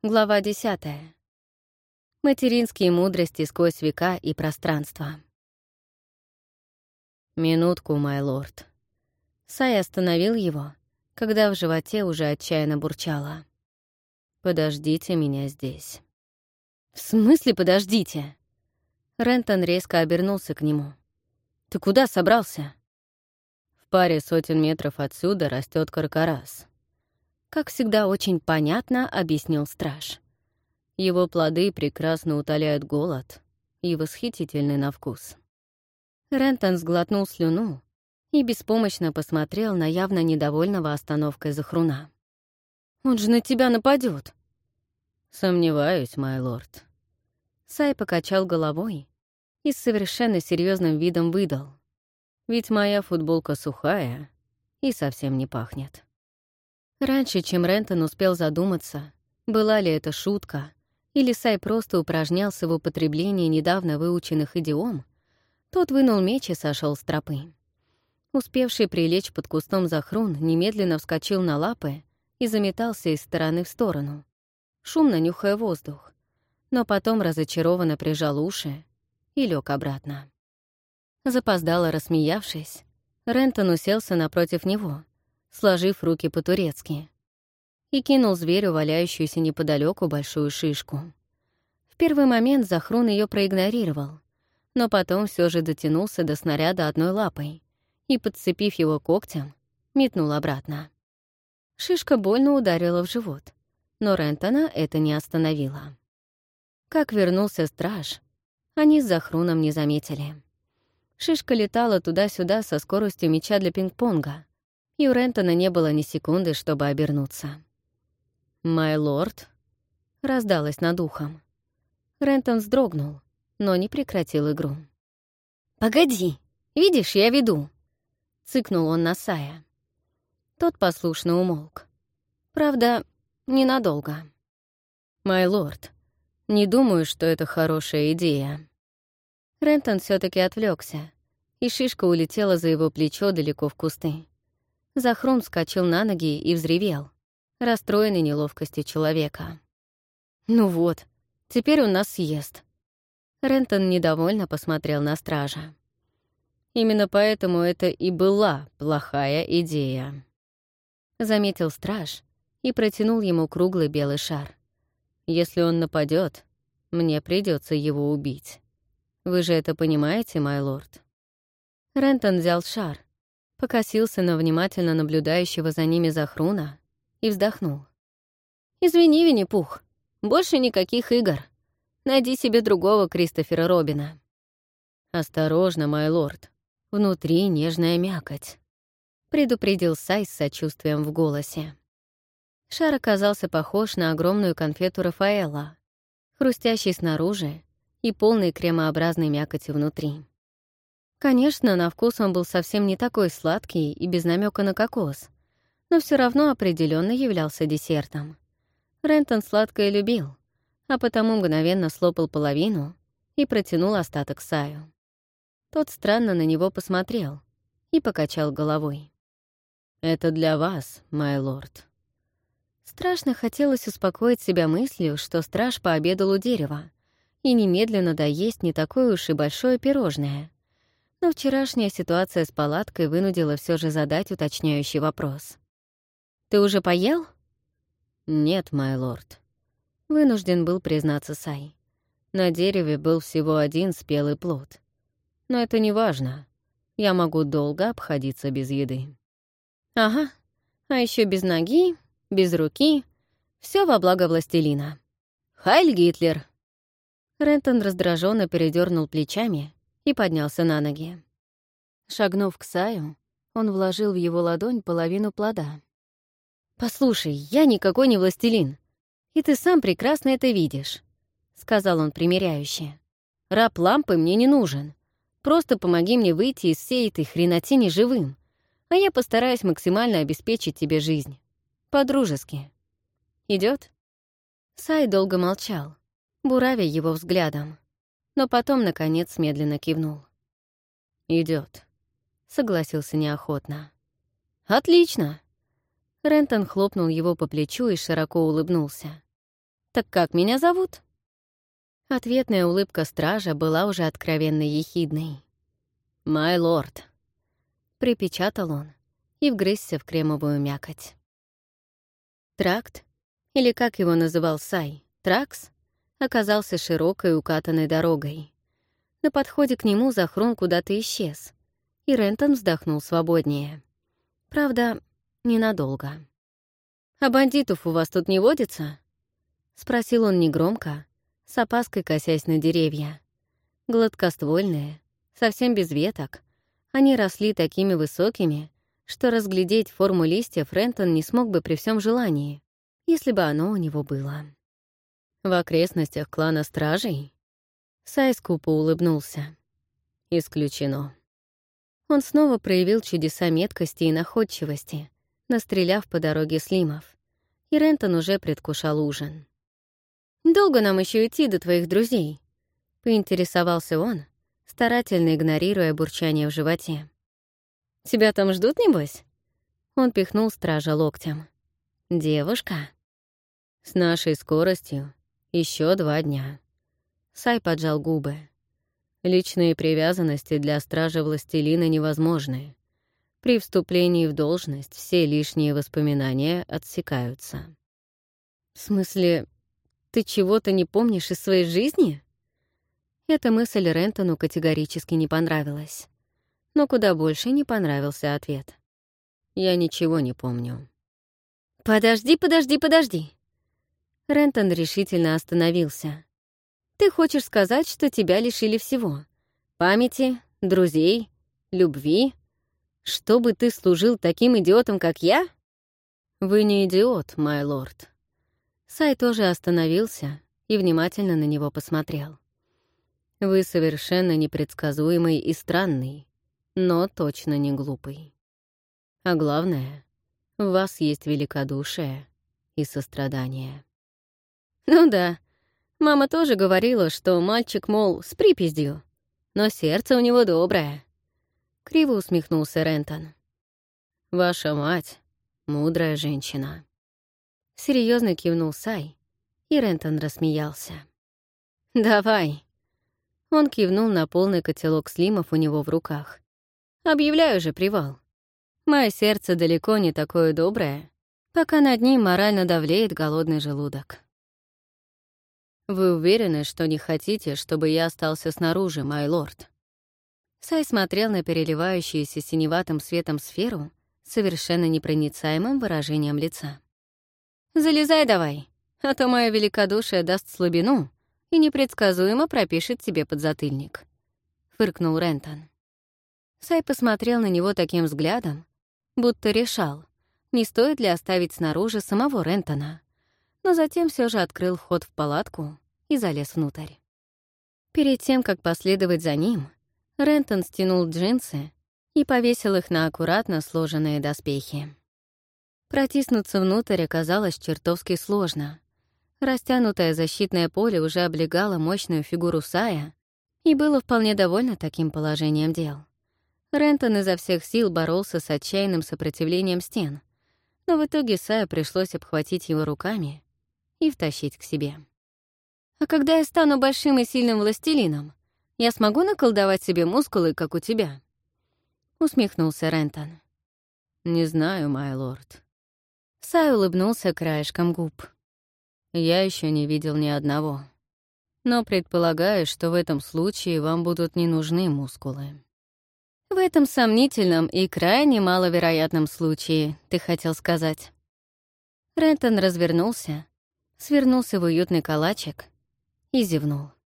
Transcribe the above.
Глава 10. Материнские мудрости сквозь века и пространство. «Минутку, май лорд». Сай остановил его, когда в животе уже отчаянно бурчало. «Подождите меня здесь». «В смысле подождите?» Рентон резко обернулся к нему. «Ты куда собрался?» «В паре сотен метров отсюда растет каркарас». Как всегда, очень понятно объяснил страж. Его плоды прекрасно утоляют голод и восхитительны на вкус. Рентон сглотнул слюну и беспомощно посмотрел на явно недовольного остановкой Захруна. «Он же на тебя нападет. «Сомневаюсь, май лорд». Сай покачал головой и с совершенно серьезным видом выдал. «Ведь моя футболка сухая и совсем не пахнет». Раньше, чем Рентон успел задуматься, была ли это шутка, или Сай просто упражнялся в употреблении недавно выученных идиом, тот вынул меч и сошел с тропы. Успевший прилечь под кустом Захрун немедленно вскочил на лапы и заметался из стороны в сторону, шумно нюхая воздух, но потом разочарованно прижал уши и лег обратно. Запоздало рассмеявшись, Рентон уселся напротив него, сложив руки по-турецки, и кинул зверю валяющуюся неподалеку большую шишку. В первый момент Захрун ее проигнорировал, но потом все же дотянулся до снаряда одной лапой и, подцепив его когтем, метнул обратно. Шишка больно ударила в живот, но Рентона это не остановило. Как вернулся страж, они с Захруном не заметили. Шишка летала туда-сюда со скоростью мяча для пинг-понга, и у Рентона не было ни секунды, чтобы обернуться. «Май лорд», — раздалось над ухом. Рентон вздрогнул, но не прекратил игру. «Погоди, видишь, я веду», — цыкнул он на Сая. Тот послушно умолк. Правда, ненадолго. «Май лорд, не думаю, что это хорошая идея». Рентон все таки отвлекся, и шишка улетела за его плечо далеко в кусты. Захрун вскочил на ноги и взревел, расстроенный неловкостью человека. «Ну вот, теперь он нас съест». Рентон недовольно посмотрел на стража. «Именно поэтому это и была плохая идея», — заметил страж и протянул ему круглый белый шар. «Если он нападет, мне придется его убить. Вы же это понимаете, май лорд?» Рентон взял шар, покосился на внимательно наблюдающего за ними Захруна и вздохнул. «Извини, Винни-Пух, больше никаких игр. Найди себе другого Кристофера Робина». «Осторожно, май лорд, внутри нежная мякоть», — предупредил Сай с сочувствием в голосе. Шар оказался похож на огромную конфету Рафаэла, хрустящий снаружи и полный кремообразной мякоти внутри. Конечно, на вкус он был совсем не такой сладкий и без намека на кокос, но все равно определенно являлся десертом. Рентон сладкое любил, а потому мгновенно слопал половину и протянул остаток Саю. Тот странно на него посмотрел и покачал головой. «Это для вас, май лорд». Страшно хотелось успокоить себя мыслью, что страж пообедал у дерева и немедленно доесть не такое уж и большое пирожное. Но вчерашняя ситуация с палаткой вынудила все же задать уточняющий вопрос. «Ты уже поел?» «Нет, май лорд», — вынужден был признаться Сай. На дереве был всего один спелый плод. Но это не важно. Я могу долго обходиться без еды. «Ага, а еще без ноги, без руки. Все во благо властелина. Хайль Гитлер!» Рентон раздраженно передернул плечами и поднялся на ноги. Шагнув к Саю, он вложил в его ладонь половину плода. «Послушай, я никакой не властелин, и ты сам прекрасно это видишь», — сказал он примиряюще. «Раб лампы мне не нужен. Просто помоги мне выйти из всей этой хренотени живым, а я постараюсь максимально обеспечить тебе жизнь. По-дружески. Идёт?» Сай долго молчал, буравя его взглядом, но потом, наконец, медленно кивнул. «Идёт», — согласился неохотно. «Отлично!» Рентон хлопнул его по плечу и широко улыбнулся. «Так как меня зовут?» Ответная улыбка стража была уже откровенно ехидной. «Май лорд», — припечатал он и вгрызся в кремовую мякоть. Тракт, или как его называл Сай, Тракс, оказался широкой укатанной дорогой. На подходе к нему Захрун куда-то исчез, и Рентон вздохнул свободнее. Правда, ненадолго. «А бандитов у вас тут не водится?» — спросил он негромко, с опаской косясь на деревья. Гладкоствольные, совсем без веток, они росли такими высокими, что разглядеть форму листьев Рентон не смог бы при всем желании, если бы оно у него было. В окрестностях клана стражей Сай скупо улыбнулся. Исключено. Он снова проявил чудеса меткости и находчивости, настреляв по дороге слимов, и Рентон уже предвкушал ужин. «Долго нам еще идти до твоих друзей?» — поинтересовался он, старательно игнорируя бурчание в животе. «Тебя там ждут, небось?» Он пихнул стража локтем. «Девушка?» «С нашей скоростью еще 2 дня». Сай поджал губы. «Личные привязанности для стража властелина невозможны. При вступлении в должность все лишние воспоминания отсекаются». «В смысле, ты чего-то не помнишь из своей жизни?» Эта мысль Рентону категорически не понравилась. Но куда больше не понравился ответ. «Я ничего не помню». «Подожди. Рентон решительно остановился. «Ты хочешь сказать, что тебя лишили всего? Памяти, друзей, любви? Чтобы ты служил таким идиотом, как я?» «Вы не идиот, май лорд». Сай тоже остановился и внимательно на него посмотрел. «Вы совершенно непредсказуемый и странный, но точно не глупый. А главное, в вас есть великодушие и сострадание». «Ну да, мама тоже говорила, что мальчик, мол, с припиздью, но сердце у него доброе». Криво усмехнулся Рентон. «Ваша мать — мудрая женщина». Серьезно кивнул Сай, и Рентон рассмеялся. «Давай». Он кивнул на полный котелок слимов у него в руках. «Объявляю же привал. Мое сердце далеко не такое доброе, пока над ним морально давлеет голодный желудок». «Вы уверены, что не хотите, чтобы я остался снаружи, май лорд?» Сай смотрел на переливающуюся синеватым светом сферу с совершенно непроницаемым выражением лица. «Залезай давай, а то мое великодушие даст слабину и непредсказуемо пропишет тебе подзатыльник», — фыркнул Рентон. Сай посмотрел на него таким взглядом, будто решал, не стоит ли оставить снаружи самого Рентона, но затем все же открыл вход в палатку и залез внутрь. Перед тем, как последовать за ним, Рентон стянул джинсы и повесил их на аккуратно сложенные доспехи. Протиснуться внутрь оказалось чертовски сложно. Растянутое защитное поле уже облегало мощную фигуру Сая и было вполне довольно таким положением дел. Рентон изо всех сил боролся с отчаянным сопротивлением стен, но в итоге Саю пришлось обхватить его руками и втащить к себе. «А когда я стану большим и сильным властелином, я смогу наколдовать себе мускулы, как у тебя?» — усмехнулся Рентон. «Не знаю, май лорд». Сай улыбнулся краешком губ. «Я еще не видел ни одного. Но предполагаю, что в этом случае вам будут не нужны мускулы». «В этом сомнительном и крайне маловероятном случае, ты хотел сказать». Рентон развернулся, свернулся в уютный калачик и зевнул.